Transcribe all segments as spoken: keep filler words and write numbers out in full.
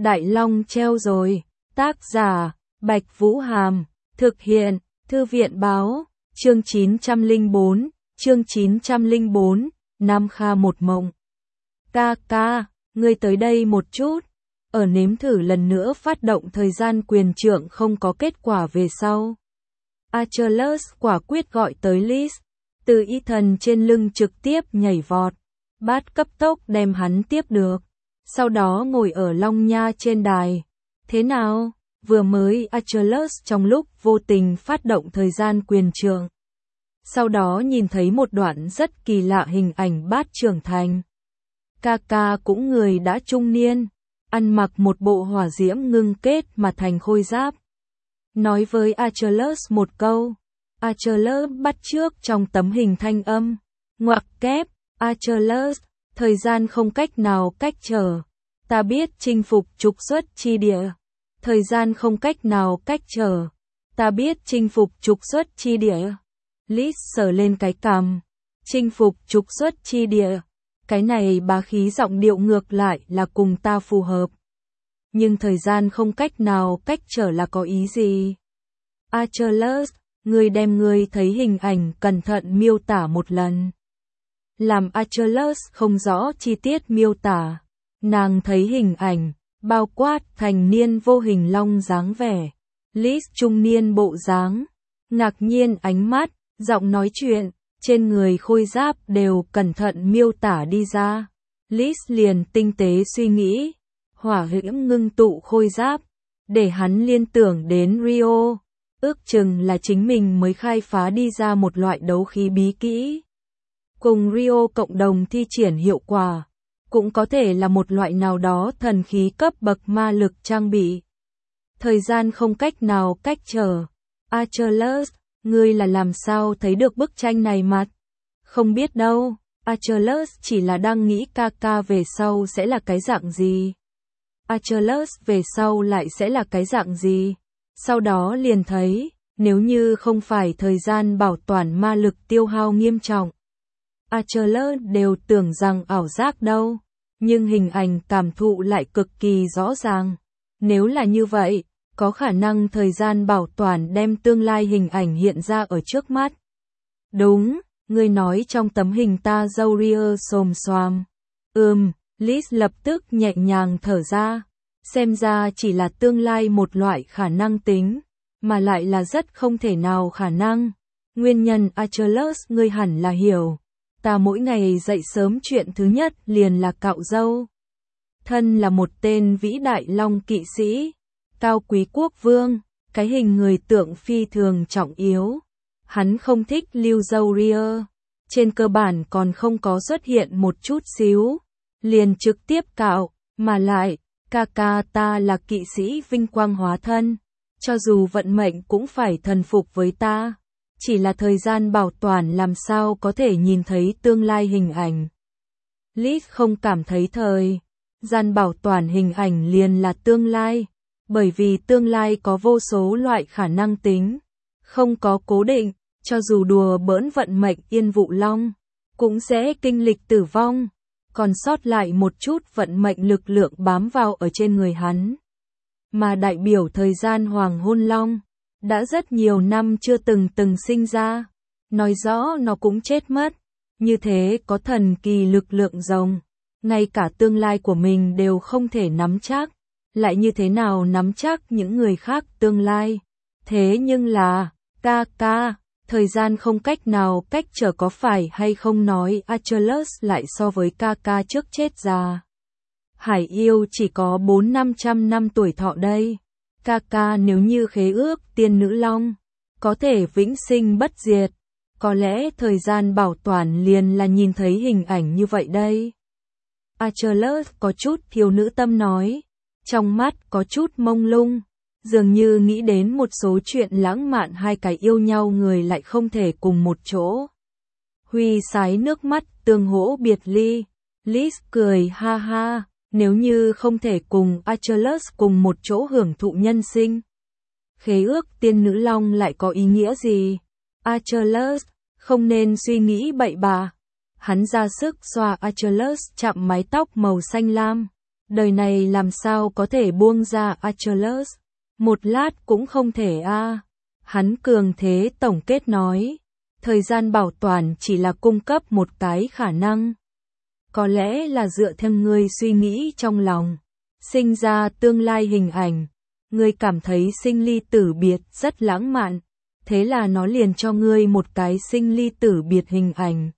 Đại Long treo rồi. Tác giả, Bạch Vũ Hàm. Thực hiện, Thư viện Báo. Chương chín trăm lẻ bốn, chương chín trăm lẻ bốn, Nam Kha một mộng. Ca ca, ngươi tới đây một chút. Ở nếm thử lần nữa phát động thời gian quyền trượng không có kết quả về sau. Achilles quả quyết gọi tới Liz. Từ y thần trên lưng trực tiếp nhảy vọt. Bát cấp tốc đem hắn tiếp được. Sau đó ngồi ở Long Nha trên đài. Thế nào? Vừa mới Achilles trong lúc vô tình phát động thời gian quyền trượng. Sau đó nhìn thấy một đoạn rất kỳ lạ hình ảnh Bát trưởng thành. Ca ca cũng người đã trung niên, ăn mặc một bộ hỏa diễm ngưng kết mà thành khôi giáp. Nói với Achilles một câu, Achilles bắt chước trong tấm hình thanh âm, ngoặc kép, Achilles, thời gian không cách nào cách trở, ta biết chinh phục trục xuất chi địa. Thời gian không cách nào cách trở, ta biết chinh phục trục xuất chi địa. Liz sờ lên cái cằm, chinh phục trục xuất chi địa. Cái này bá khí giọng điệu ngược lại là cùng ta phù hợp. Nhưng thời gian không cách nào cách trở là có ý gì? Achilles, ngươi đem ngươi thấy hình ảnh cẩn thận miêu tả một lần. Làm Achilles không rõ chi tiết miêu tả. Nàng thấy hình ảnh, bao quát thành niên vô hình long dáng vẻ. Liz trung niên bộ dáng, ngạc nhiên ánh mắt, giọng nói chuyện, trên người khôi giáp đều cẩn thận miêu tả đi ra. Liz liền tinh tế suy nghĩ, hỏa diễm ngưng tụ khôi giáp, để hắn liên tưởng đến Rio, ước chừng là chính mình mới khai phá đi ra một loại đấu khí bí kỹ. Cùng Rio cộng đồng thi triển hiệu quả, cũng có thể là một loại nào đó thần khí cấp bậc ma lực trang bị. Thời gian không cách nào cách trở. Achilles, ngươi là làm sao thấy được bức tranh này mặt? Không biết đâu, Achilles chỉ là đang nghĩ ca ca về sau sẽ là cái dạng gì. Achilles về sau lại sẽ là cái dạng gì. Sau đó liền thấy, nếu như không phải thời gian bảo toàn ma lực tiêu hao nghiêm trọng. Achilles đều tưởng rằng ảo giác đâu, nhưng hình ảnh cảm thụ lại cực kỳ rõ ràng. Nếu là như vậy, có khả năng thời gian bảo toàn đem tương lai hình ảnh hiện ra ở trước mắt. Đúng, ngươi nói trong tấm hình ta râu ria xồm xoàm. Ừm, Liz lập tức nhẹ nhàng thở ra. Xem ra chỉ là tương lai một loại khả năng tính, mà lại là rất không thể nào khả năng. Nguyên nhân Achilles ngươi hẳn là hiểu. Ta mỗi ngày dậy sớm chuyện thứ nhất liền là cạo râu. Thân là một tên vĩ đại long kỵ sĩ, cao quý quốc vương, cái hình người tượng phi thường trọng yếu. Hắn không thích lưu râu ria, trên cơ bản còn không có xuất hiện một chút xíu, liền trực tiếp cạo, mà lại, ca ca ta là kỵ sĩ vinh quang hóa thân, cho dù vận mệnh cũng phải thần phục với ta. Chỉ là thời gian bảo toàn làm sao có thể nhìn thấy tương lai hình ảnh. Liz không cảm thấy thời gian bảo toàn hình ảnh liền là tương lai, bởi vì tương lai có vô số loại khả năng tính, không có cố định, cho dù đùa bỡn vận mệnh Yên Vụ Long, cũng sẽ kinh lịch tử vong, còn sót lại một chút vận mệnh lực lượng bám vào ở trên người hắn. Mà đại biểu thời gian Hoàng Hôn Long, đã rất nhiều năm chưa từng từng sinh ra, nói rõ nó cũng chết mất, như thế có thần kỳ lực lượng rồng, ngay cả tương lai của mình đều không thể nắm chắc, lại như thế nào nắm chắc những người khác tương lai. Thế nhưng là, ca ca, thời gian không cách nào cách trở có phải hay không nói Achilles lại so với ca ca trước chết già. Hải yêu chỉ có bốn năm trăm năm tuổi thọ đây. Ca ca nếu như khế ước tiên nữ long, có thể vĩnh sinh bất diệt, có lẽ thời gian bảo toàn liền là nhìn thấy hình ảnh như vậy đây. Achilles có chút thiếu nữ tâm nói, trong mắt có chút mông lung, dường như nghĩ đến một số chuyện lãng mạn hai cái yêu nhau người lại không thể cùng một chỗ. Huy sái nước mắt tương hỗ biệt ly, Liz cười ha ha. Nếu như không thể cùng Achilles cùng một chỗ hưởng thụ nhân sinh, khế ước tiên nữ long lại có ý nghĩa gì? Achilles, không nên suy nghĩ bậy bạ. Hắn ra sức xoa Achilles chạm mái tóc màu xanh lam, Đời này làm sao có thể buông ra Achilles, một lát cũng không thể a. Hắn cường thế tổng kết nói, thời gian bảo toàn chỉ là cung cấp một cái khả năng. Có lẽ là dựa theo ngươi suy nghĩ trong lòng, sinh ra tương lai hình ảnh, ngươi cảm thấy sinh ly tử biệt rất lãng mạn, thế là nó liền cho ngươi một cái sinh ly tử biệt hình ảnh.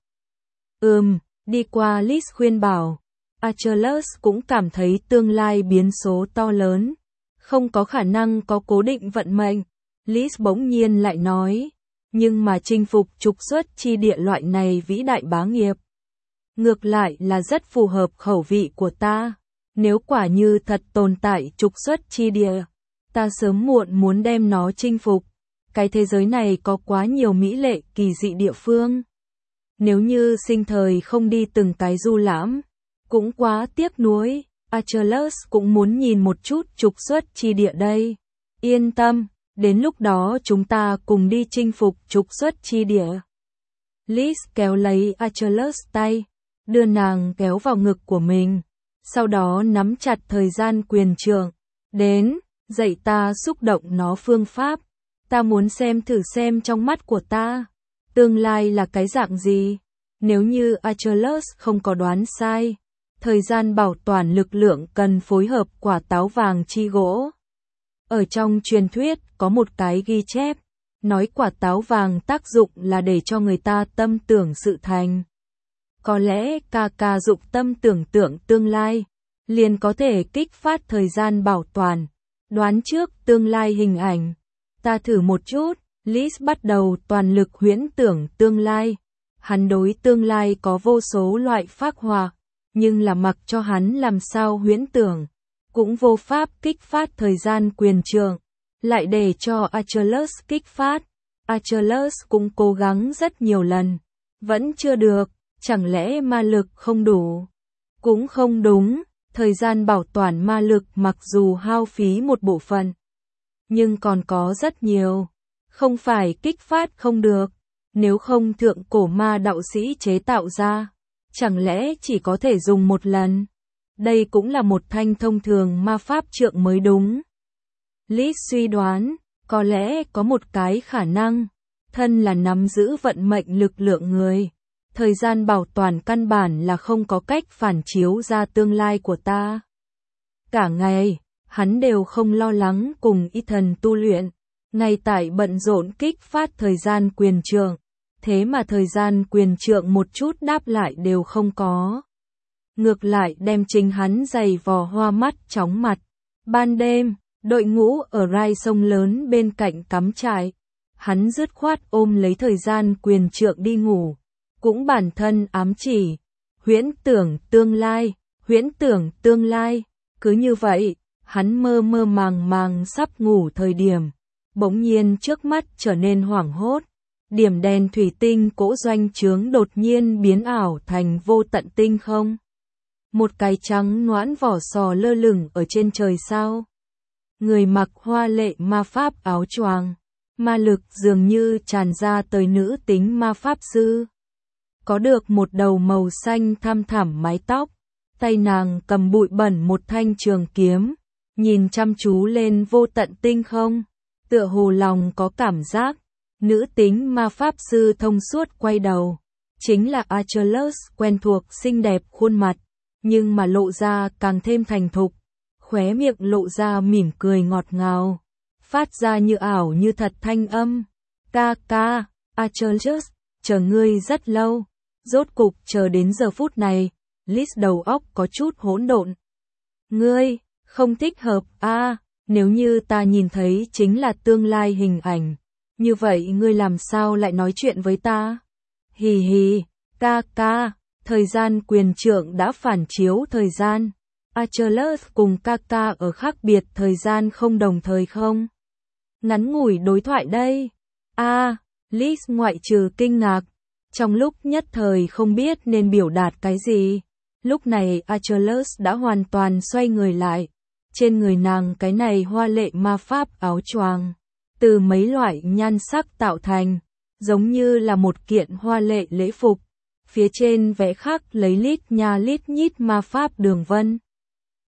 Ừm, đi qua Liz khuyên bảo, Achilles cũng cảm thấy tương lai biến số to lớn, không có khả năng có cố định vận mệnh. Liz bỗng nhiên lại nói, nhưng mà chinh phục trục xuất chi địa loại này vĩ đại bá nghiệp, ngược lại là rất phù hợp khẩu vị của ta. Nếu quả như thật tồn tại trục xuất chi địa, ta sớm muộn muốn đem nó chinh phục. Cái thế giới này có quá nhiều mỹ lệ kỳ dị địa phương. Nếu như sinh thời không đi từng cái du lãm, cũng quá tiếc nuối. Achilles cũng muốn nhìn một chút trục xuất chi địa đây. Yên tâm, đến lúc đó chúng ta cùng đi chinh phục trục xuất chi địa. Liz kéo lấy Achilles tay, đưa nàng kéo vào ngực của mình, sau đó nắm chặt thời gian quyền trượng. Đến, dạy ta xúc động nó phương pháp. Ta muốn xem thử xem trong mắt của ta, tương lai là cái dạng gì. Nếu như Achilles không có đoán sai, thời gian bảo toàn lực lượng cần phối hợp quả táo vàng chi gỗ. Ở trong truyền thuyết có một cái ghi chép, nói quả táo vàng tác dụng là để cho người ta tâm tưởng sự thành. Có lẽ ca ca dụng tâm tưởng tượng tương lai, liền có thể kích phát thời gian bảo toàn, đoán trước tương lai hình ảnh. Ta thử một chút. Liz bắt đầu toàn lực huyễn tưởng tương lai. Hắn đối tương lai có vô số loại phác họa, nhưng là mặc cho hắn làm sao huyễn tưởng, cũng vô pháp kích phát thời gian quyền trượng, lại để cho Achilles kích phát. Achilles cũng cố gắng rất nhiều lần, vẫn chưa được, chẳng lẽ ma lực không đủ? Cũng không đúng, thời gian bảo toàn ma lực mặc dù hao phí một bộ phận, nhưng còn có rất nhiều, không phải kích phát không được, nếu không thượng cổ ma đạo sĩ chế tạo ra, chẳng lẽ chỉ có thể dùng một lần? Đây cũng là một thanh thông thường ma pháp trượng mới đúng. Liz suy đoán, có lẽ có một cái khả năng, thân là nắm giữ vận mệnh lực lượng người, thời gian bảo toàn căn bản là không có cách phản chiếu ra tương lai của ta. Cả ngày, hắn đều không lo lắng cùng Ethan tu luyện, ngay tại bận rộn kích phát thời gian quyền trượng, thế mà thời gian quyền trượng một chút đáp lại đều không có. Ngược lại đem chính hắn giày vò hoa mắt chóng mặt. Ban đêm, đội ngũ ở rai sông lớn bên cạnh cắm trại. Hắn dứt khoát ôm lấy thời gian quyền trượng đi ngủ. Cũng bản thân ám chỉ, huyễn tưởng tương lai, huyễn tưởng tương lai. Cứ như vậy, hắn mơ mơ màng màng sắp ngủ thời điểm. Bỗng nhiên trước mắt trở nên hoảng hốt. Điểm đèn thủy tinh cỗ doanh trướng đột nhiên biến ảo thành vô tận tinh không. Một cái trắng noãn vỏ sò lơ lửng ở trên trời sao. Người mặc hoa lệ ma pháp áo choàng, ma lực dường như tràn ra tới nữ tính ma pháp sư. Có được một đầu màu xanh thăm thẳm mái tóc, tay nàng cầm bụi bẩn một thanh trường kiếm, nhìn chăm chú lên vô tận tinh không, tựa hồ lòng có cảm giác. Nữ tính ma pháp sư thông suốt quay đầu, chính là Achilles quen thuộc xinh đẹp khuôn mặt, nhưng mà lộ ra càng thêm thành thục, khóe miệng lộ ra mỉm cười ngọt ngào, phát ra như ảo như thật thanh âm. Ca ca, Achilles, chờ ngươi rất lâu, rốt cục chờ đến giờ phút này. Liz đầu óc có chút hỗn độn. Ngươi, không thích hợp a à, nếu như ta nhìn thấy chính là tương lai hình ảnh. Như vậy ngươi làm sao lại nói chuyện với ta? Hì hì, ca ca, thời gian quyền trượng đã phản chiếu thời gian. Achilles cùng ca ca ở khác biệt thời gian không đồng thời không? Ngắn ngủi đối thoại đây. A, à, Liz ngoại trừ kinh ngạc, trong lúc nhất thời không biết nên biểu đạt cái gì. Lúc này Achilles đã hoàn toàn xoay người lại. Trên người nàng cái này hoa lệ ma pháp áo choàng, từ mấy loại nhan sắc tạo thành, giống như là một kiện hoa lệ lễ phục. Phía trên vẽ khắc lấy lít nha lít nhít ma pháp đường vân.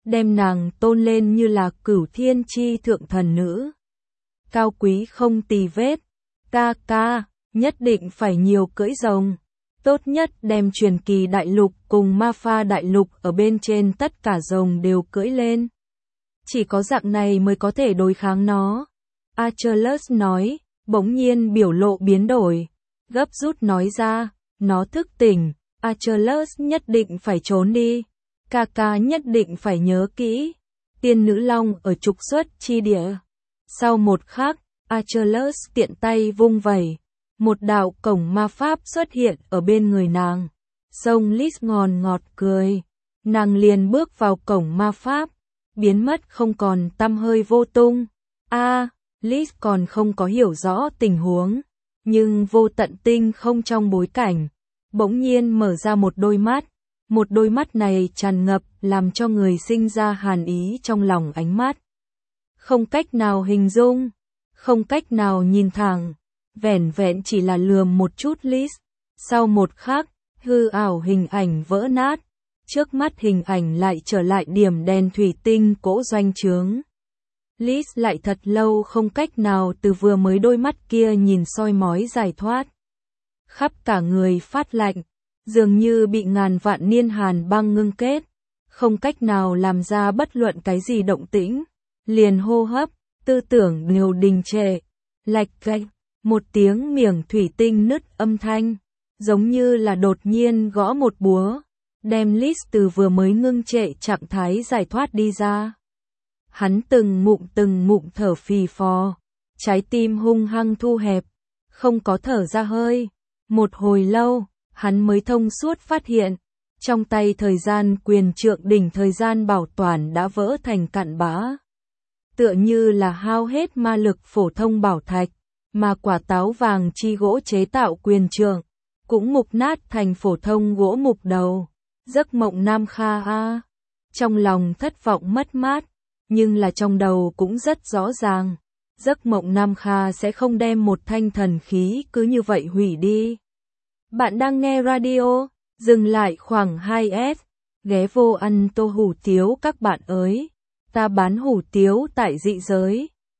đem nàng tôn lên như là cửu thiên chi thượng thần nữ. Cao quý không tì vết, ca ca, nhất định phải nhiều cưỡi rồng. Tốt nhất đem truyền kỳ đại lục cùng ma pha đại lục ở bên trên tất cả rồng đều cưỡi lên. Chỉ có dạng này mới có thể đối kháng nó. Achilles nói, bỗng nhiên biểu lộ biến đổi. Gấp rút nói ra, nó thức tỉnh, Achilles nhất định phải trốn đi. Ca ca nhất định phải nhớ kỹ. Tiên nữ long ở trục xuất chi địa. Sau một khắc, Achilles tiện tay vung vẩy. Một đạo cổng ma pháp xuất hiện ở bên người nàng. Sông Lis ngòn ngọt cười. Nàng liền bước vào cổng ma pháp. Biến mất không còn tăm hơi vô tung. A, à, Lis còn không có hiểu rõ tình huống. Nhưng vô tận tinh không trong bối cảnh. Bỗng nhiên mở ra một đôi mắt. Một đôi mắt này tràn ngập làm cho người sinh ra hàn ý trong lòng ánh mắt. Không cách nào hình dung. Không cách nào nhìn thẳng. Vẻn vẹn chỉ là lườm một chút Lis. Sau một khắc, hư ảo hình ảnh vỡ nát. Trước mắt hình ảnh lại trở lại điểm đèn thủy tinh cỗ doanh trướng. Lis lại thật lâu không cách nào từ vừa mới đôi mắt kia nhìn soi mói giải thoát. Khắp cả người phát lạnh, dường như bị ngàn vạn niên hàn băng ngưng kết. Không cách nào làm ra bất luận cái gì động tĩnh. Liền hô hấp, tư tưởng đều đình trệ. Lạch cạch. Một tiếng miệng thủy tinh nứt âm thanh, giống như là đột nhiên gõ một búa, đem Lis từ vừa mới ngưng trệ trạng thái giải thoát đi ra. Hắn từng ngụm từng ngụm thở phì phò, trái tim hung hăng thu hẹp, không có thở ra hơi. Một hồi lâu, hắn mới thông suốt phát hiện, trong tay thời gian quyền trượng đỉnh thời gian bảo toàn đã vỡ thành cặn bã. Tựa như là hao hết ma lực phổ thông bảo thạch. Mà quả táo vàng chi gỗ chế tạo quyền trượng, cũng mục nát thành phổ thông gỗ mục đầu. Giấc mộng Nam Kha a. Trong lòng thất vọng mất mát, nhưng là trong đầu cũng rất rõ ràng. Giấc mộng Nam Kha sẽ không đem một thanh thần khí cứ như vậy hủy đi. Bạn đang nghe radio, dừng lại khoảng hai phút, ghé vô ăn tô hủ tiếu các bạn ơi. Ta bán hủ tiếu tại dị giới.